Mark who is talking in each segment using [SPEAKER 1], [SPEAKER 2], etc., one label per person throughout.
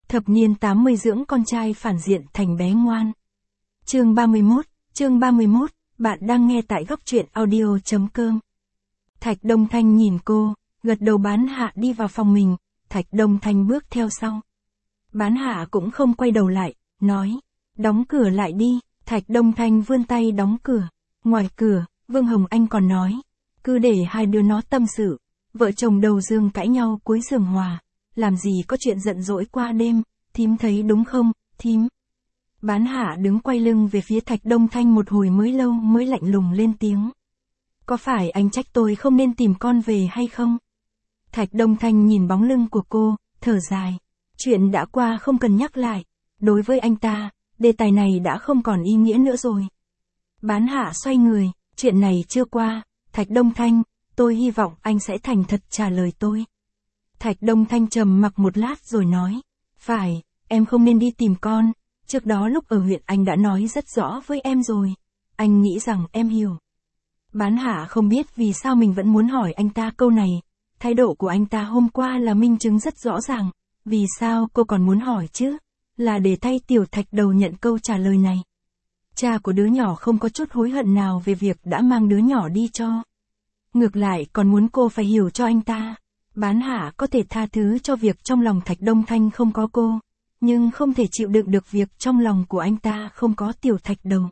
[SPEAKER 1] Thập niên 80 dưỡng con trai phản diện thành bé ngoan. Chương 31, bạn đang nghe tại góc truyện audio.com. Thạch Đông Thanh nhìn cô, gật đầu. Bán Hạ đi vào phòng mình, Thạch Đông Thanh bước theo sau. Bán Hạ cũng không quay đầu lại, nói, đóng cửa lại đi. Thạch Đông Thanh vươn tay đóng cửa. Ngoài cửa, Vương Hồng Anh còn nói, cứ để hai đứa nó tâm sự. Vợ chồng đầu giường cãi nhau cuối giường hòa, làm gì có chuyện giận dỗi qua đêm, thím thấy đúng không, thím? Bán Hạ đứng quay lưng về phía Thạch Đông Thanh một hồi mới lâu mới lạnh lùng lên tiếng. Có phải anh trách tôi không nên tìm con về hay không? Thạch Đông Thanh nhìn bóng lưng của cô, thở dài. Chuyện đã qua không cần nhắc lại. Đối với anh ta, đề tài này đã không còn ý nghĩa nữa rồi. Bán Hạ xoay người, chuyện này chưa qua, Thạch Đông Thanh, tôi hy vọng anh sẽ thành thật trả lời tôi. Thạch Đông Thanh trầm mặc một lát rồi nói, phải, em không nên đi tìm con, trước đó lúc ở huyện anh đã nói rất rõ với em rồi, anh nghĩ rằng em hiểu. Bán Hạ không biết vì sao mình vẫn muốn hỏi anh ta câu này, thái độ của anh ta hôm qua là minh chứng rất rõ ràng, vì sao cô còn muốn hỏi chứ, là để thay Tiểu Thạch Đầu nhận câu trả lời này. Cha của đứa nhỏ không có chút hối hận nào về việc đã mang đứa nhỏ đi cho. Ngược lại còn muốn cô phải hiểu cho anh ta. Bán Hạ có thể tha thứ cho việc trong lòng Thạch Đông Thanh không có cô, nhưng không thể chịu đựng được việc trong lòng của anh ta không có Tiểu Thạch Đầu.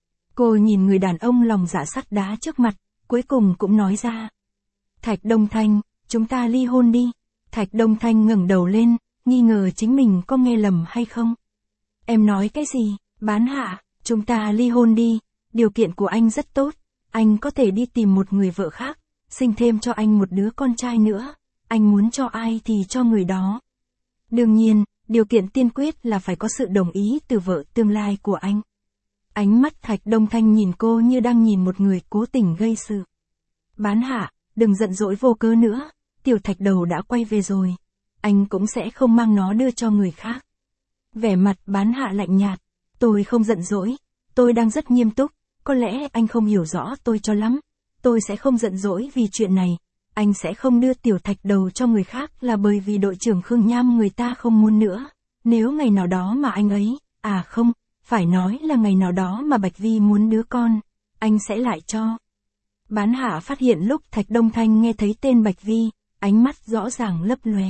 [SPEAKER 1] Cô nhìn người đàn ông lòng dạ sắt đá trước mặt, cuối cùng cũng nói ra. Thạch Đông Thanh, chúng ta ly hôn đi. Thạch Đông Thanh ngẩng đầu lên, nghi ngờ chính mình có nghe lầm hay không. Em nói cái gì? Bán Hạ, chúng ta ly hôn đi, điều kiện của anh rất tốt, anh có thể đi tìm một người vợ khác, sinh thêm cho anh một đứa con trai nữa, anh muốn cho ai thì cho người đó. Đương nhiên, điều kiện tiên quyết là phải có sự đồng ý từ vợ tương lai của anh. Ánh mắt Thạch Đông Thanh nhìn cô như đang nhìn một người cố tình gây sự. Bán Hạ, đừng giận dỗi vô cớ nữa, Tiểu Thạch Đầu đã quay về rồi, anh cũng sẽ không mang nó đưa cho người khác. Vẻ mặt Bán Hạ lạnh nhạt, tôi không giận dỗi, tôi đang rất nghiêm túc, có lẽ anh không hiểu rõ tôi cho lắm, tôi sẽ không giận dỗi vì chuyện này, anh sẽ không đưa Tiểu Thạch Đầu cho người khác là bởi vì đội trưởng Khương Nham người ta không muốn nữa, nếu ngày nào đó mà anh ấy, không, phải nói là ngày nào đó mà Bạch Vi muốn đứa con, anh sẽ lại cho. Bán Hạ phát hiện lúc Thạch Đông Thanh nghe thấy tên Bạch Vi, ánh mắt rõ ràng lấp lóe.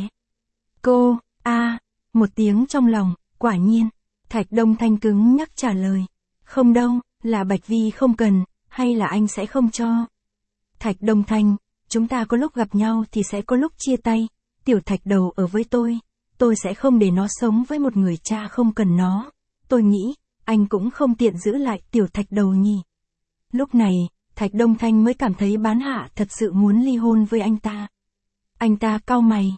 [SPEAKER 1] Cô, một tiếng trong lòng, quả nhiên, Thạch Đông Thanh cứng nhắc trả lời. Không đâu, là Bạch Vi không cần, hay là anh sẽ không cho. Thạch Đông Thanh, chúng ta có lúc gặp nhau thì sẽ có lúc chia tay, Tiểu Thạch Đầu ở với tôi sẽ không để nó sống với một người cha không cần nó, tôi nghĩ, anh cũng không tiện giữ lại Tiểu Thạch Đầu nhỉ. Lúc này, Thạch Đông Thanh mới cảm thấy Bán Hạ thật sự muốn ly hôn với anh ta. Anh ta cau mày,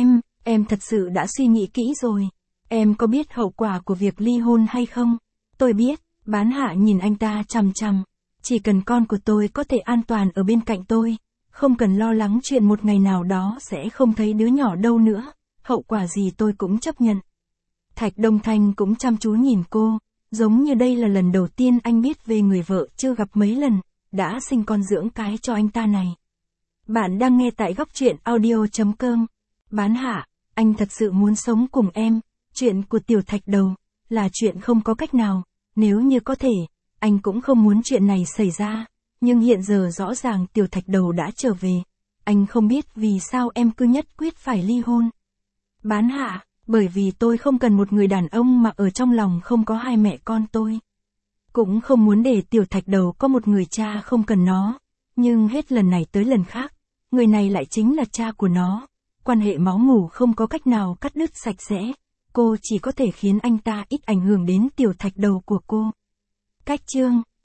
[SPEAKER 1] em thật sự đã suy nghĩ kỹ rồi, em có biết hậu quả của việc ly hôn hay không? Tôi biết. Bán Hạ nhìn anh ta chằm chằm, chỉ cần con của tôi có thể an toàn ở bên cạnh tôi, không cần lo lắng chuyện một ngày nào đó sẽ không thấy đứa nhỏ đâu nữa, hậu quả gì tôi cũng chấp nhận. Thạch Đông Thanh cũng chăm chú nhìn cô, giống như đây là lần đầu tiên anh biết về người vợ chưa gặp mấy lần, đã sinh con dưỡng cái cho anh ta này. Bạn đang nghe tại góc truyện audio.com. Bán Hạ, anh thật sự muốn sống cùng em, chuyện của Tiểu Thạch Đầu, là chuyện không có cách nào. Nếu như có thể, anh cũng không muốn chuyện này xảy ra, nhưng hiện giờ rõ ràng Tiểu Thạch Đầu đã trở về. Anh không biết vì sao em cứ nhất quyết phải ly hôn. Bán Hạ, bởi vì tôi không cần một người đàn ông mà ở trong lòng không có hai mẹ con tôi. Cũng không muốn để Tiểu Thạch Đầu có một người cha không cần nó, nhưng hết lần này tới lần khác, người này lại chính là cha của nó. Quan hệ máu mủ không có cách nào cắt đứt sạch sẽ. Cô chỉ có thể khiến anh ta ít ảnh hưởng đến Tiểu Thạch Đầu của cô. Cách chương